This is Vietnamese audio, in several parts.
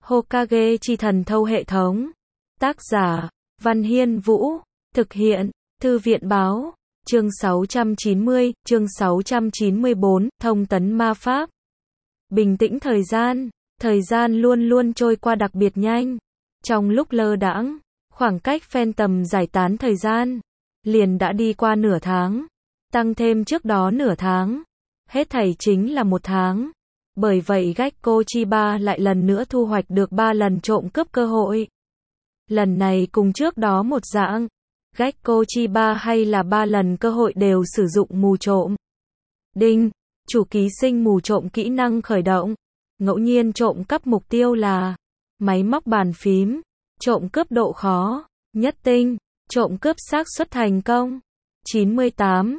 Hokage chi thần thâu hệ thống. Tác giả, Văn Hiên Vũ. Thực hiện, Thư viện báo. Chương 690, chương 694, thông tấn ma pháp. Bình tĩnh thời gian luôn luôn trôi qua đặc biệt nhanh. Trong lúc lơ đãng, khoảng cách Phantom giải tán thời gian, liền đã đi qua nửa tháng. Tăng thêm trước đó nửa tháng. Hết thảy chính là một tháng. Bởi vậy Gekko Chiba lại lần nữa thu hoạch được 3 lần trộm cướp cơ hội. Lần này cùng trước đó một dạng. Gekko Chiba hay là 3 lần cơ hội đều sử dụng mù trộm. Đinh, chủ ký sinh mù trộm kỹ năng khởi động. Ngẫu nhiên trộm cắp mục tiêu là máy móc bàn phím. Trộm cướp độ khó, nhất tinh. Trộm cướp xác suất thành công 98,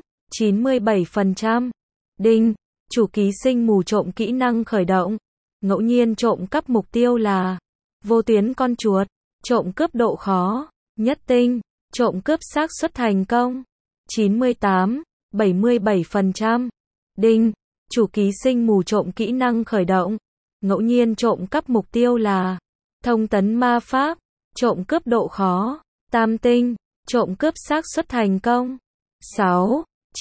97%. Đinh, chủ ký sinh mù trộm kỹ năng khởi động. Ngẫu nhiên trộm cắp mục tiêu là vô tuyến con chuột. Trộm cướp độ khó, nhất tinh. Trộm cướp xác suất thành công 98, 77%. Đinh, chủ ký sinh mù trộm kỹ năng khởi động. Ngẫu nhiên trộm cắp mục tiêu là thông tấn ma pháp. Trộm cướp độ khó, tam tinh. Trộm cướp xác suất thành công 6,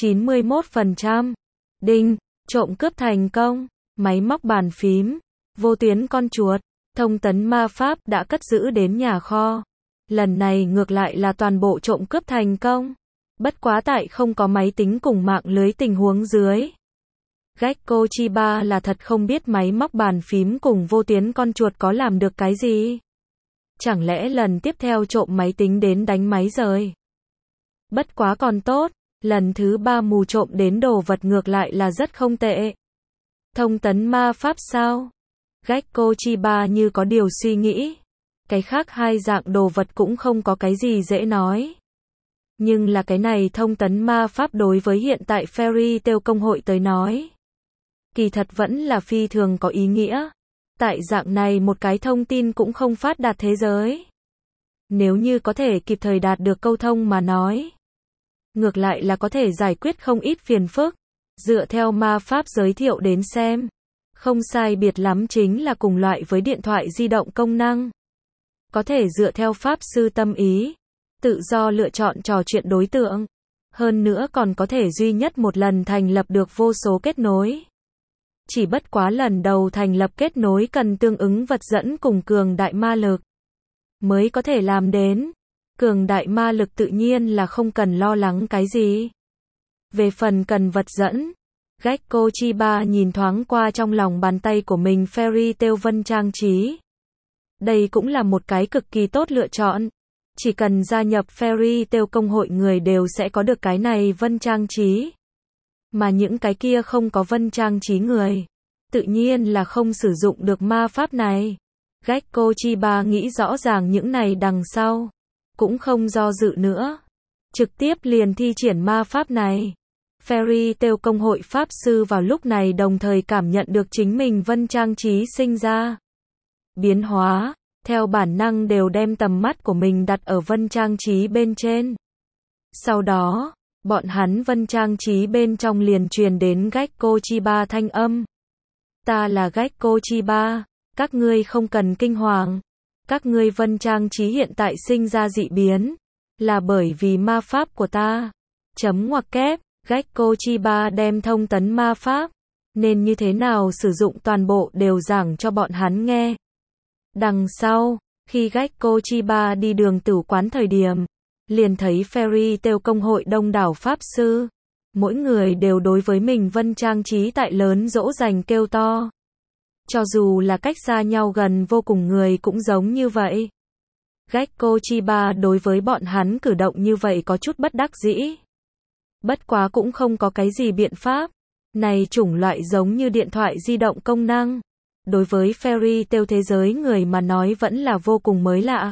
91%. Đinh, trộm cướp thành công. Máy móc bàn phím, vô tuyến con chuột. Thông tấn ma pháp đã cất giữ đến nhà kho. Lần này ngược lại là toàn bộ trộm cướp thành công. Bất quá tại không có máy tính cùng mạng lưới tình huống dưới. Gekko Chiba là thật không biết máy móc bàn phím cùng vô tuyến con chuột có làm được cái gì. Chẳng lẽ lần tiếp theo trộm máy tính đến đánh máy rời. Bất quá còn tốt, lần thứ 3 mù trộm đến đồ vật ngược lại là rất không tệ. Thông tấn ma pháp sao? Gekko Chiba như có điều suy nghĩ. Cái khác hai dạng đồ vật cũng không có cái gì dễ nói. Nhưng là cái này thông tấn ma pháp đối với hiện tại Fairy Tail công hội tới nói. Kỳ thật vẫn là phi thường có ý nghĩa. Tại dạng này một cái thông tin cũng không phát đạt thế giới. Nếu như có thể kịp thời đạt được câu thông mà nói. Ngược lại là có thể giải quyết không ít phiền phức. Dựa theo ma pháp giới thiệu đến xem. Không sai biệt lắm chính là cùng loại với điện thoại di động công năng. Có thể dựa theo pháp sư tâm ý. Tự do lựa chọn trò chuyện đối tượng. Hơn nữa còn có thể duy nhất một lần thành lập được vô số kết nối. Chỉ bất quá lần đầu thành lập kết nối cần tương ứng vật dẫn cùng cường đại ma lực. Mới có thể làm đến. Cường đại ma lực tự nhiên là không cần lo lắng cái gì. Về phần cần vật dẫn. Gekko Chiba nhìn thoáng qua trong lòng bàn tay của mình Fairy Tail vân trang trí. Đây cũng là một cái cực kỳ tốt lựa chọn. Chỉ cần gia nhập Fairy Tail công hội người đều sẽ có được cái này vân trang trí. Mà những cái kia không có vân trang trí người. Tự nhiên là không sử dụng được ma pháp này. Gekko Chiba nghĩ rõ ràng những này đằng sau. Cũng không do dự nữa. Trực tiếp liền thi triển ma pháp này. Fairy Tail công hội pháp sư vào lúc này đồng thời cảm nhận được chính mình vân trang trí sinh ra. Biến hóa, theo bản năng đều đem tầm mắt của mình đặt ở vân trang trí bên trên. Sau đó, bọn hắn vân trang trí bên trong liền truyền đến Gekko Chiba thanh âm. Ta là Gekko Chiba, các ngươi không cần kinh hoàng. Các ngươi vân trang trí hiện tại sinh ra dị biến. Là bởi vì ma pháp của ta. Chấm ngoặc kép, Gekko Chiba đem thông tấn ma pháp. Nên như thế nào sử dụng toàn bộ đều giảng cho bọn hắn nghe. Đằng sau, khi Gekko Chiba đi đường tử quán thời điểm. Liền thấy Fairy Tail công hội đông đảo pháp sư. Mỗi người đều đối với mình vân trang trí tại lớn dỗ dành kêu to. Cho dù là cách xa nhau gần vô cùng người cũng giống như vậy. Gekko Chiba đối với bọn hắn cử động như vậy có chút bất đắc dĩ. Bất quá cũng không có cái gì biện pháp. Này chủng loại giống như điện thoại di động công năng. Đối với Fairy Tail thế giới người mà nói vẫn là vô cùng mới lạ.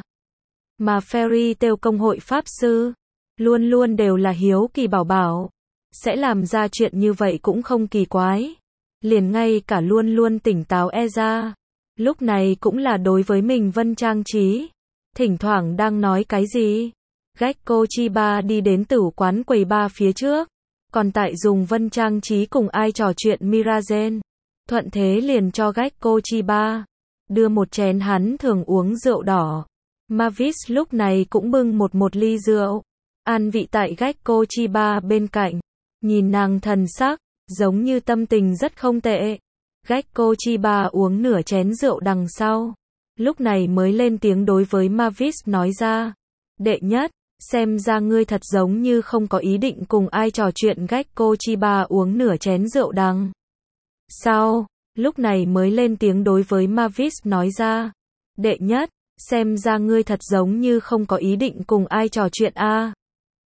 Mà Fairy Tail công hội pháp sư. Luôn luôn đều là hiếu kỳ bảo bảo. Sẽ làm ra chuyện như vậy cũng không kỳ quái. Liền ngay cả luôn luôn tỉnh táo Eza. Lúc này cũng là đối với mình vân trang trí. Thỉnh thoảng đang nói cái gì. Gekko Chiba đi đến tử quán quầy bar phía trước. Còn tại dùng vân trang trí cùng ai trò chuyện Mirazen. Thuận thế liền cho Gekko Chiba. đưa một chén hắn thường uống rượu đỏ. Mavis lúc này cũng bưng một ly rượu, an vị tại Gecko Chiba bên cạnh, nhìn nàng thần sắc, giống như tâm tình rất không tệ. Gecko Chiba uống nửa chén rượu đằng sau, lúc này mới lên tiếng đối với Mavis nói ra, đệ nhất, xem ra ngươi thật giống như không có ý định cùng ai trò chuyện. Gecko Chiba uống nửa chén rượu đằng sau, lúc này mới lên tiếng đối với Mavis nói ra, đệ nhất, xem ra ngươi thật giống như không có ý định cùng ai trò chuyện a.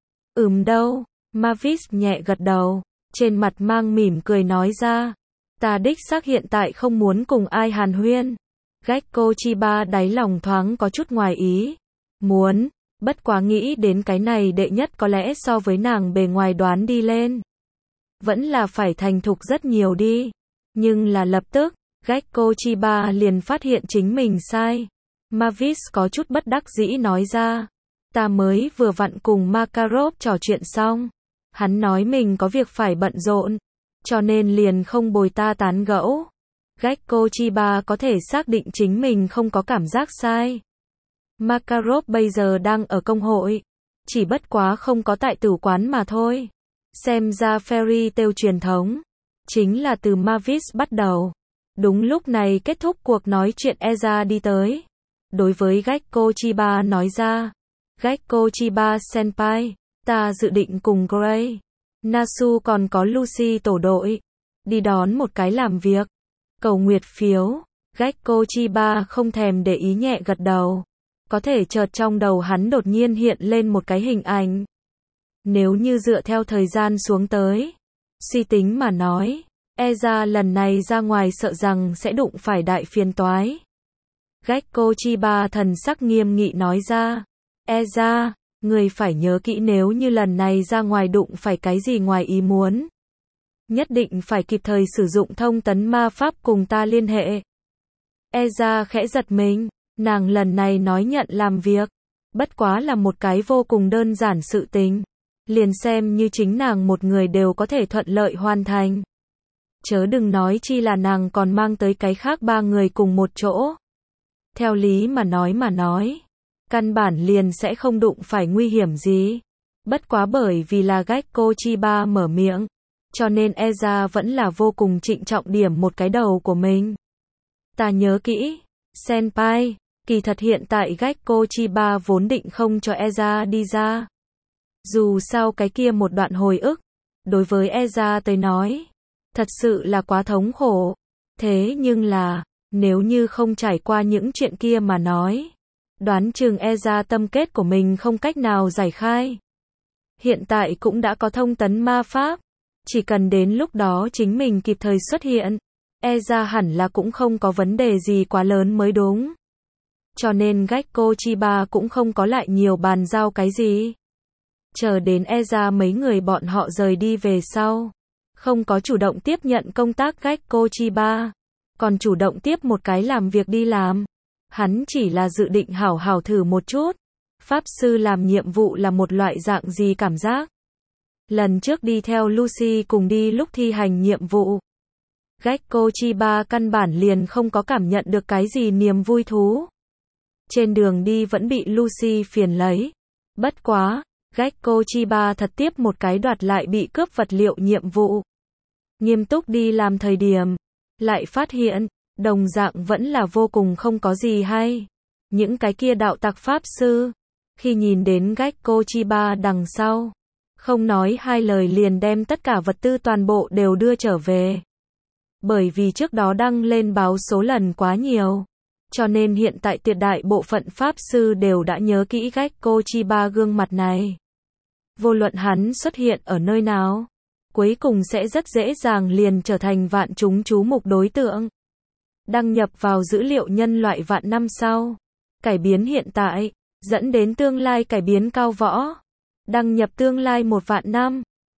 Đâu, Mavis nhẹ gật đầu, trên mặt mang mỉm cười nói ra, ta đích xác hiện tại không muốn cùng ai hàn huyên. Gecko Chiba đáy lòng thoáng có chút ngoài ý muốn, bất quá nghĩ đến cái này đệ nhất có lẽ so với nàng bề ngoài đoán đi lên, vẫn là phải thành thục rất nhiều đi. Nhưng là lập tức, Gecko Chiba liền phát hiện chính mình sai. Mavis có chút bất đắc dĩ nói ra, ta mới vừa vặn cùng Makarov trò chuyện xong, hắn nói mình có việc phải bận rộn, cho nên liền không bồi ta tán gẫu. Gecko Chiba có thể xác định chính mình không có cảm giác sai. Makarov bây giờ đang ở công hội, chỉ bất quá không có tại tử quán mà thôi. Xem ra fairy tale truyền thống chính là từ Mavis bắt đầu. Đúng lúc này kết thúc cuộc nói chuyện, Eza đi tới, đối với Gecko Chiba nói ra, Gecko Chiba senpai, ta dự định cùng Gray, Nasu còn có Lucy tổ đội, đi đón một cái làm việc, cầu nguyệt phiếu. Gecko Chiba không thèm để ý nhẹ gật đầu, có thể chợt trong đầu hắn đột nhiên hiện lên một cái hình ảnh. Nếu như dựa theo thời gian xuống tới, suy tính mà nói, Eza lần này ra ngoài sợ rằng sẽ đụng phải đại phiền toái. Gecko Chiba thần sắc nghiêm nghị nói ra, Eza, người phải nhớ kỹ nếu như lần này ra ngoài đụng phải cái gì ngoài ý muốn, nhất định phải kịp thời sử dụng thông tấn ma pháp cùng ta liên hệ. Eza khẽ giật mình, nàng lần này nói nhận làm việc, bất quá là một cái vô cùng đơn giản sự tình, liền xem như chính nàng một người đều có thể thuận lợi hoàn thành. Chớ đừng nói chi là nàng còn mang tới cái khác 3 người cùng một chỗ. Theo lý mà nói, căn bản liền sẽ không đụng phải nguy hiểm gì. Bất quá bởi vì là Gecko Chiba mở miệng, cho nên Eza vẫn là vô cùng trịnh trọng điểm một cái đầu của mình. Ta nhớ kỹ, senpai, kỳ thật hiện tại Gecko Chiba vốn định không cho Eza đi ra. Dù sao cái kia một đoạn hồi ức, đối với Eza tới nói, thật sự là quá thống khổ. Thế nhưng là, nếu như không trải qua những chuyện kia mà nói, đoán chừng Eza tâm kết của mình không cách nào giải khai. Hiện tại cũng đã có thông tấn ma pháp, chỉ cần đến lúc đó chính mình kịp thời xuất hiện, Eza hẳn là cũng không có vấn đề gì quá lớn mới đúng. Cho nên Gecko Chiba cũng không có lại nhiều bàn giao cái gì. Chờ đến Eza mấy người bọn họ rời đi về sau, không có chủ động tiếp nhận công tác Gecko Chiba, còn chủ động tiếp một cái làm việc đi làm. Hắn chỉ là dự định hảo hảo thử một chút, pháp sư làm nhiệm vụ là một loại dạng gì cảm giác. Lần trước đi theo Lucy cùng đi lúc thi hành nhiệm vụ, Gecko Chiba căn bản liền không có cảm nhận được cái gì niềm vui thú. Trên đường đi vẫn bị Lucy phiền lấy. Bất quá, Gecko Chiba thật tiếp một cái đoạt lại bị cướp vật liệu nhiệm vụ. Nghiêm túc đi làm thời điểm, lại phát hiện, đồng dạng vẫn là vô cùng không có gì hay. Những cái kia đạo tặc pháp sư, khi nhìn đến Gecko Chiba đằng sau, không nói hai lời liền đem tất cả vật tư toàn bộ đều đưa trở về. Bởi vì trước đó đăng lên báo số lần quá nhiều, cho nên hiện tại tuyệt đại bộ phận pháp sư đều đã nhớ kỹ Gecko Chiba gương mặt này. Vô luận hắn xuất hiện ở nơi nào, cuối cùng sẽ rất dễ dàng liền trở thành vạn chúng chú mục đối tượng. Đăng nhập vào dữ liệu nhân loại vạn năm sau, cải biến hiện tại, dẫn đến tương lai cải biến cao võ. Đăng nhập tương lai 1 vạn năm,